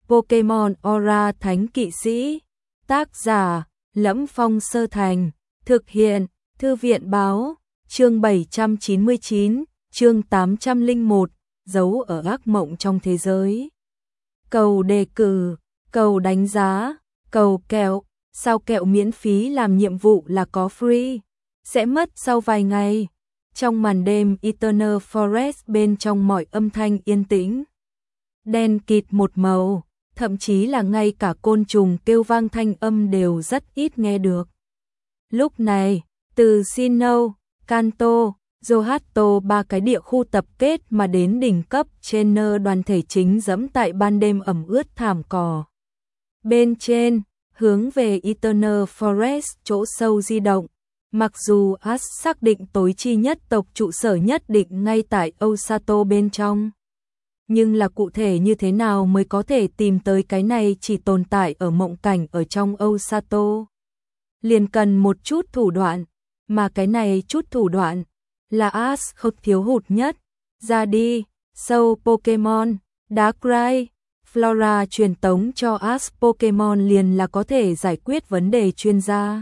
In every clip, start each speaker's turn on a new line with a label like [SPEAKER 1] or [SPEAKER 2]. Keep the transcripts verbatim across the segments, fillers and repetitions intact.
[SPEAKER 1] Pokémon Aura Thánh Kỵ Sĩ. Tác giả Lẫm Phong Sơ Thành. Thực hiện Thư viện Báo. Chương bảy trăm chín mươi chín, chương tám trăm lẻ một, dấu ở ác mộng trong thế giới. Cầu đề cử, cầu đánh giá, cầu kẹo. Sao kẹo miễn phí làm nhiệm vụ là có free, sẽ mất sau vài ngày. Trong màn đêm Eternal Forest, bên trong mọi âm thanh yên tĩnh, đen kịt một màu, thậm chí là ngay cả côn trùng kêu vang thanh âm đều rất ít nghe được. Lúc này, từ Sinnoh, Kanto, Johto, ba cái địa khu tập kết mà đến đỉnh cấp trainer đoàn thể chính dẫm tại ban đêm ẩm ướt thảm cỏ bên trên, hướng về Eternal Forest chỗ sâu di động. Mặc dù Ash xác định tối chi nhất tộc trụ sở nhất định ngay tại Osato bên trong, nhưng là cụ thể như thế nào mới có thể tìm tới cái này chỉ tồn tại ở mộng cảnh ở trong Osato. Liền cần một chút thủ đoạn, mà cái này chút thủ đoạn là Ash không thiếu hụt nhất. Ra đi, sâu Pokemon, Darkrai, Flora truyền tống cho Ash Pokemon liền là có thể giải quyết vấn đề chuyên gia.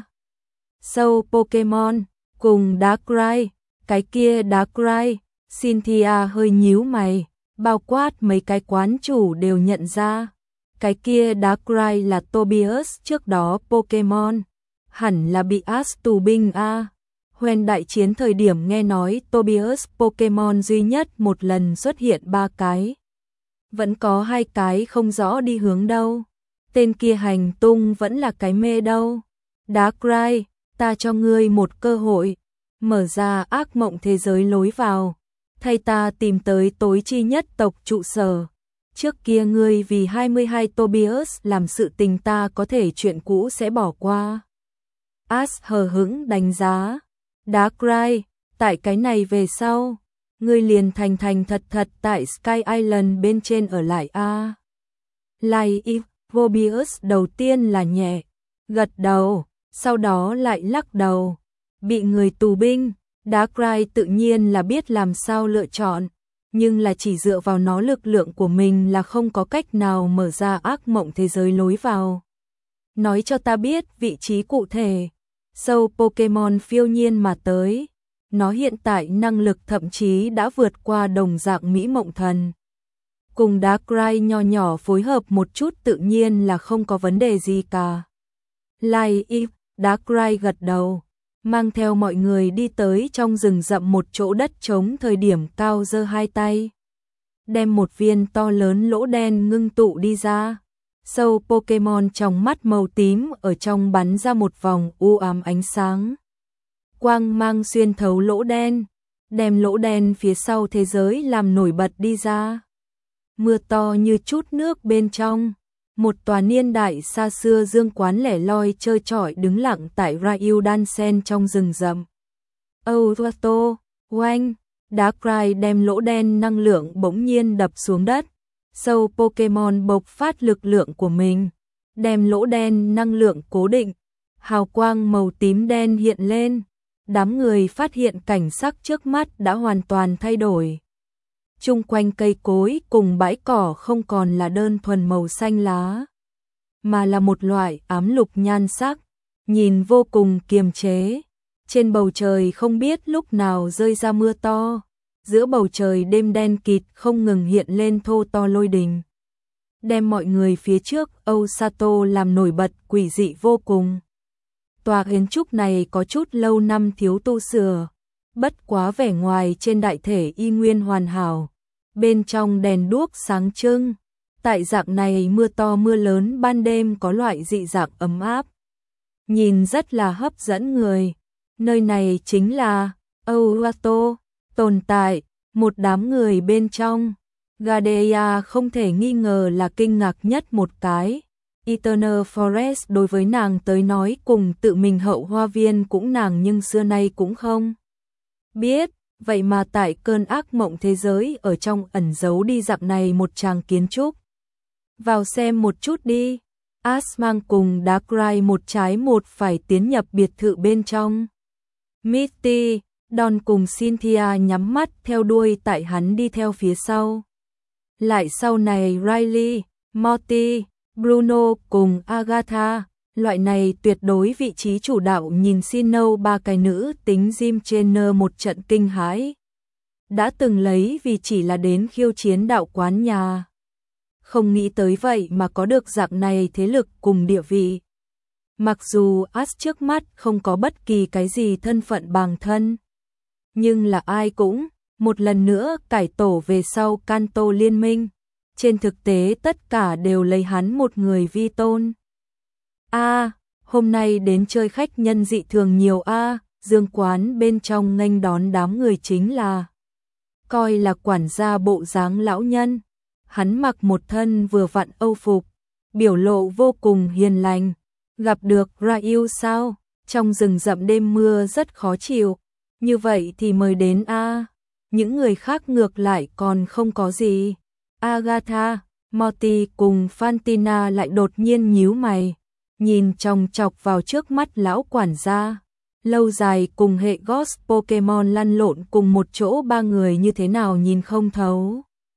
[SPEAKER 1] Sâu Pokemon, cùng Darkrai, cái kia Darkrai, Cynthia hơi nhíu mày, bao quát mấy cái quán chủ đều nhận ra. Cái kia Darkrai là Tobias trước đó Pokemon, hẳn là bị Ash tù binh a. Hoen đại chiến thời điểm nghe nói Tobias Pokemon duy nhất một lần xuất hiện ba cái. Vẫn có hai cái không rõ đi hướng đâu. Tên kia hành tung vẫn là cái mê đâu. Darkrai, ta cho ngươi một cơ hội, mở ra ác mộng thế giới lối vào, thay ta tìm tới tối chi nhất tộc trụ sở. Trước kia ngươi vì hai mươi hai Tobias làm sự tình, ta có thể chuyện cũ sẽ bỏ qua. Ash hờ hững đánh giá. Darkrai, tại cái này về sau, ngươi liền thành thành thật thật tại Sky Island bên trên ở lại a. Lai if Vobius đầu tiên là nhẹ gật đầu, sau đó lại lắc đầu. Bị người tù binh, Darkrai tự nhiên là biết làm sao lựa chọn, nhưng là chỉ dựa vào nó lực lượng của mình là không có cách nào mở ra ác mộng thế giới lối vào. Nói cho ta biết vị trí cụ thể. Sâu Pokemon phiêu nhiên mà tới. Nó hiện tại năng lực thậm chí đã vượt qua đồng dạng Mỹ Mộng Thần. Cùng Darkrai nho nhỏ phối hợp một chút tự nhiên là không có vấn đề gì cả. Lai if, Darkrai gật đầu, mang theo mọi người đi tới trong rừng rậm một chỗ đất trống, thời điểm cao giơ hai tay, đem một viên to lớn lỗ đen ngưng tụ đi ra. Sâu Pokemon trong mắt màu tím ở trong bắn ra một vòng u ám ánh sáng. Quang mang xuyên thấu lỗ đen, đem lỗ đen phía sau thế giới làm nổi bật đi ra. Mưa to như chút nước bên trong, một tòa niên đại xa xưa dương quán lẻ loi trơ trọi đứng lặng tại Ryu Dansen trong rừng rậm. Osato, oanh, Darkrai đem lỗ đen năng lượng bỗng nhiên đập xuống đất. Sâu Pokemon bộc phát lực lượng của mình, đem lỗ đen năng lượng cố định. Hào quang màu tím đen hiện lên. Đám người phát hiện cảnh sắc trước mắt đã hoàn toàn thay đổi. Chung quanh cây cối cùng bãi cỏ không còn là đơn thuần màu xanh lá, mà là một loại ám lục nhan sắc, nhìn vô cùng kiềm chế. Trên bầu trời không biết lúc nào rơi ra mưa to. Giữa bầu trời đêm đen kịt không ngừng hiện lên thô to lôi đình, đem mọi người phía trước Osato làm nổi bật quỷ dị vô cùng. Tòa kiến trúc này có chút lâu năm thiếu tu sửa, bất quá vẻ ngoài trên đại thể y nguyên hoàn hảo, bên trong đèn đuốc sáng trưng. Tại dạng này mưa to mưa lớn ban đêm có loại dị dạng ấm áp, nhìn rất là hấp dẫn người. Nơi này chính là Osato. Tồn tại một đám người bên trong. Gadea không thể nghi ngờ là kinh ngạc nhất một cái. Eternal Forest đối với nàng tới nói cùng tự mình hậu hoa viên cũng nàng nhưng xưa nay cũng không biết. Vậy mà tại cơn ác mộng thế giới ở trong ẩn giấu đi dạng này một tràng kiến trúc. Vào xem một chút đi. Ash mang cùng Darkrai một trái một phải tiến nhập biệt thự bên trong. Misty, Don cùng Cynthia nhắm mắt theo đuôi tại hắn đi theo phía sau. Lại sau này Riley, Morty, Bruno cùng Agatha. Loại này tuyệt đối vị trí chủ đạo nhìn xin nâu ba cái nữ tính Jim Jenner một trận kinh hãi. Đã từng lấy vì chỉ là đến khiêu chiến đạo quán nhà. Không nghĩ tới vậy mà có được dạng này thế lực cùng địa vị. Mặc dù As trước mắt không có bất kỳ cái gì thân phận bằng thân. Nhưng là ai cũng, một lần nữa cải tổ về sau Kanto liên minh. Trên thực tế tất cả đều lấy hắn một người vi tôn. A, à, hôm nay đến chơi khách nhân dị thường nhiều a, à, dương quán bên trong nghênh đón đám người chính là coi là quản gia bộ dáng lão nhân. Hắn mặc một thân vừa vặn âu phục, biểu lộ vô cùng hiền lành. Gặp được Ryu sao? Trong rừng rậm đêm mưa rất khó chịu. Như vậy thì mời đến a. À. Những người khác ngược lại còn không có gì. Agatha, Morty cùng Fantina lại đột nhiên nhíu mày, nhìn chòng chọc vào trước mắt lão quản gia. Lâu dài cùng hệ Ghost Pokemon lăn lộn cùng một chỗ ba người như thế nào nhìn không thấu.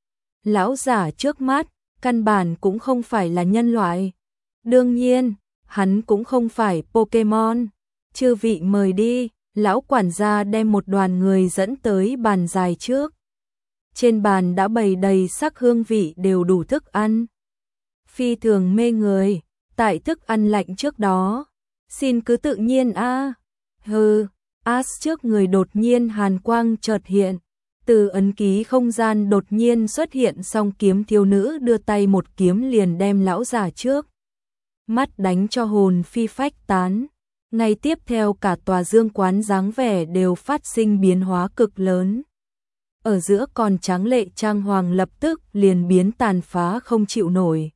[SPEAKER 1] Lão giả trước mắt, căn bản cũng không phải là nhân loại. Đương nhiên, hắn cũng không phải Pokemon. Chư vị mời đi, lão quản gia đem một đoàn người dẫn tới bàn dài trước. Trên bàn đã bày đầy sắc hương vị đều đủ thức ăn. Phi thường mê người, tại thức ăn lạnh trước đó. Xin cứ tự nhiên a. À. Hừ, As trước người đột nhiên hàn quang chợt hiện. Từ ấn ký không gian đột nhiên xuất hiện song kiếm thiếu nữ đưa tay một kiếm liền đem lão già trước mắt đánh cho hồn phi phách tán. Ngay tiếp theo cả tòa dương quán dáng vẻ đều phát sinh biến hóa cực lớn. Ở giữa còn tráng lệ trang hoàng lập tức liền biến tàn phá không chịu nổi.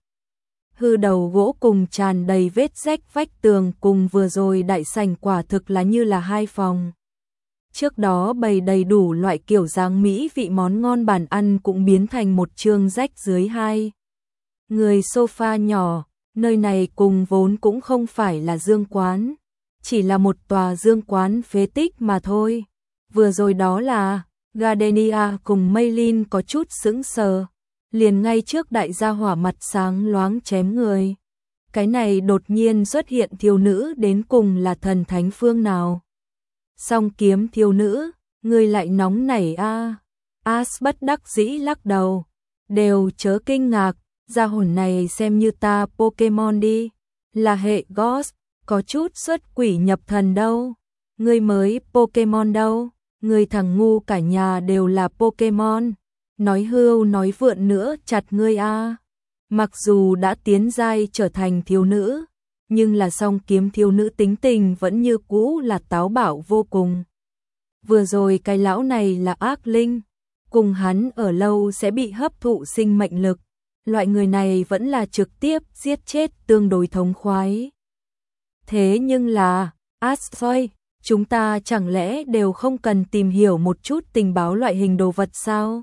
[SPEAKER 1] Hư đầu gỗ cùng tràn đầy vết rách vách tường cùng vừa rồi đại sảnh quả thực là như là hai phòng. Trước đó bày đầy đủ loại kiểu dáng mỹ vị món ngon bàn ăn cũng biến thành một chương rách dưới hai người sofa nhỏ. Nơi này cùng vốn cũng không phải là dương quán, chỉ là một tòa dương quán phế tích mà thôi. Vừa rồi đó là Gardenia cùng Maylin có chút sững sờ, liền ngay trước đại gia hỏa mặt sáng loáng chém người. Cái này đột nhiên xuất hiện thiếu nữ đến cùng là thần thánh phương nào? Song kiếm thiếu nữ, người lại nóng nảy a. À. As bất đắc dĩ lắc đầu, đều chớ kinh ngạc, gia hồn này xem như ta Pokemon đi, là hệ Ghost, có chút xuất quỷ nhập thần đâu. Người mới Pokemon đâu, người thằng ngu cả nhà đều là Pokemon. Nói hưu nói vượn nữa chặt ngươi a. À. Mặc dù đã tiến giai trở thành thiếu nữ, nhưng là song kiếm thiếu nữ tính tình vẫn như cũ là táo bạo vô cùng. Vừa rồi cái lão này là ác linh, cùng hắn ở lâu sẽ bị hấp thụ sinh mệnh lực. Loại người này vẫn là trực tiếp giết chết tương đối thống khoái. Thế nhưng là, Assoy, chúng ta chẳng lẽ đều không cần tìm hiểu một chút tình báo loại hình đồ vật sao?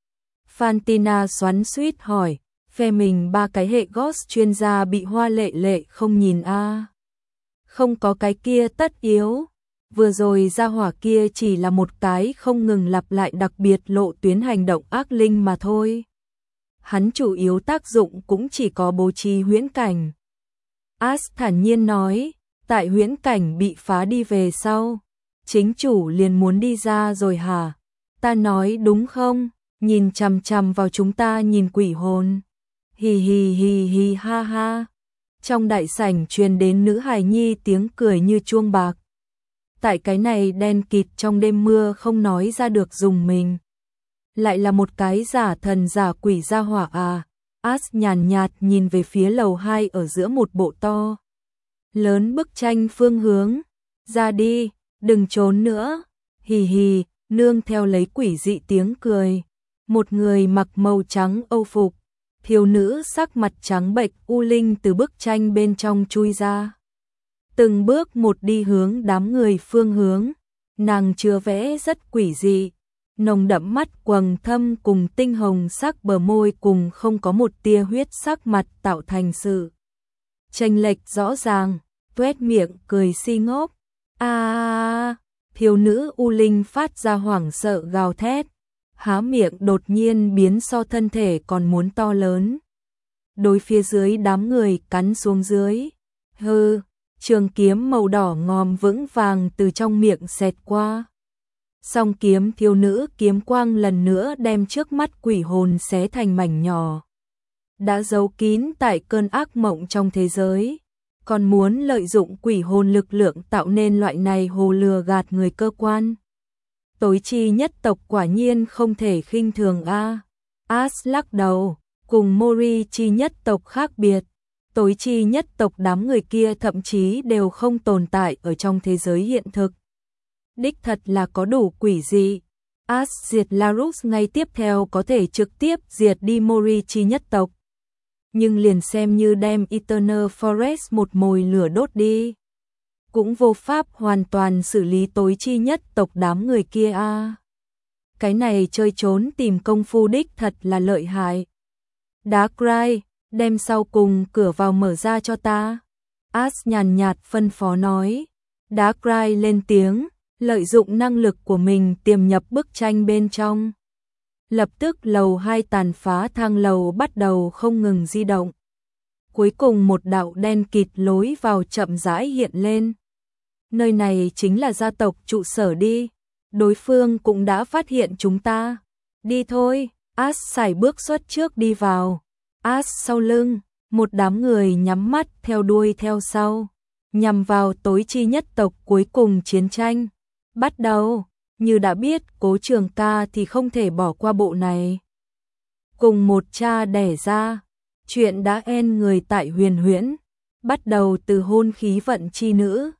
[SPEAKER 1] Fantina xoắn xuýt hỏi, phe mình ba cái hệ Ghost chuyên gia bị hoa lệ lệ không nhìn a. À. Không có cái kia tất yếu. Vừa rồi gia hỏa kia chỉ là một cái không ngừng lặp lại đặc biệt lộ tuyến hành động ác linh mà thôi. Hắn chủ yếu tác dụng cũng chỉ có bố trí huyễn cảnh. As thản nhiên nói, tại huyễn cảnh bị phá đi về sau, chính chủ liền muốn đi ra rồi hả? Ta nói đúng không? Nhìn chằm chằm vào chúng ta nhìn quỷ hồn. Hì hì hì hì ha ha. Trong đại sảnh truyền đến nữ hài nhi tiếng cười như chuông bạc. Tại cái này đen kịt trong đêm mưa không nói ra được dùng mình. Lại là một cái giả thần giả quỷ gia hỏa à. As nhàn nhạt nhìn về phía lầu hai ở giữa một bộ to lớn bức tranh phương hướng. Ra đi, đừng trốn nữa. Hì hì, nương theo lấy quỷ dị tiếng cười. Một người mặc màu trắng âu phục, thiếu nữ sắc mặt trắng bệch u linh từ bức tranh bên trong chui ra. Từng bước một đi hướng đám người phương hướng, nàng chứa vẽ rất quỷ dị, nồng đậm mắt quầng thâm cùng tinh hồng sắc bờ môi cùng không có một tia huyết sắc mặt tạo thành sự chênh lệch rõ ràng, tuét miệng cười si ngốc. A à, thiếu nữ u linh phát ra hoảng sợ gào thét, há miệng đột nhiên biến so thân thể còn muốn to lớn. đối phía dưới đám người cắn xuống dưới. Hừ, trường kiếm màu đỏ ngòm vững vàng từ trong miệng xẹt qua. Song kiếm thiếu nữ kiếm quang lần nữa đem trước mắt quỷ hồn xé thành mảnh nhỏ. Đã giấu kín tại cơn ác mộng trong thế giới, còn muốn lợi dụng quỷ hồn lực lượng tạo nên loại này hồ lừa gạt người cơ quan. Tối chi nhất tộc quả nhiên không thể khinh thường a. As lắc đầu, cùng Mori chi nhất tộc khác biệt. Tối chi nhất tộc đám người kia thậm chí đều không tồn tại ở trong thế giới hiện thực. Đích thật là có đủ quỷ dị. As diệt Larus ngay tiếp theo có thể trực tiếp diệt đi Mori chi nhất tộc. Nhưng liền xem như đem Eternal Forest một mồi lửa đốt đi, cũng vô pháp hoàn toàn xử lý tối chi nhất tộc đám người kia a. À. Cái này chơi trốn tìm công phu đích thật là lợi hại. Darkrai, đem sau cùng cửa vào mở ra cho ta. As nhàn nhạt phân phó nói. Darkrai lên tiếng, lợi dụng năng lực của mình tiềm nhập bức tranh bên trong. Lập tức lầu hai tàn phá thang lầu bắt đầu không ngừng di động. Cuối cùng một đạo đen kịt lối vào chậm rãi hiện lên. Nơi này chính là gia tộc trụ sở đi. Đối phương cũng đã phát hiện chúng ta. Đi thôi, As sải bước xuất trước đi vào. As sau lưng, một đám người nhắm mắt theo đuôi theo sau. Nhằm vào tối chi nhất tộc cuối cùng chiến tranh. Bắt đầu. Như đã biết Cố Trường Ca thì không thể bỏ qua bộ này. Cùng một cha đẻ ra, chuyện đã en người tại Huyền Huyễn, bắt đầu từ hôn khí vận chi nữ,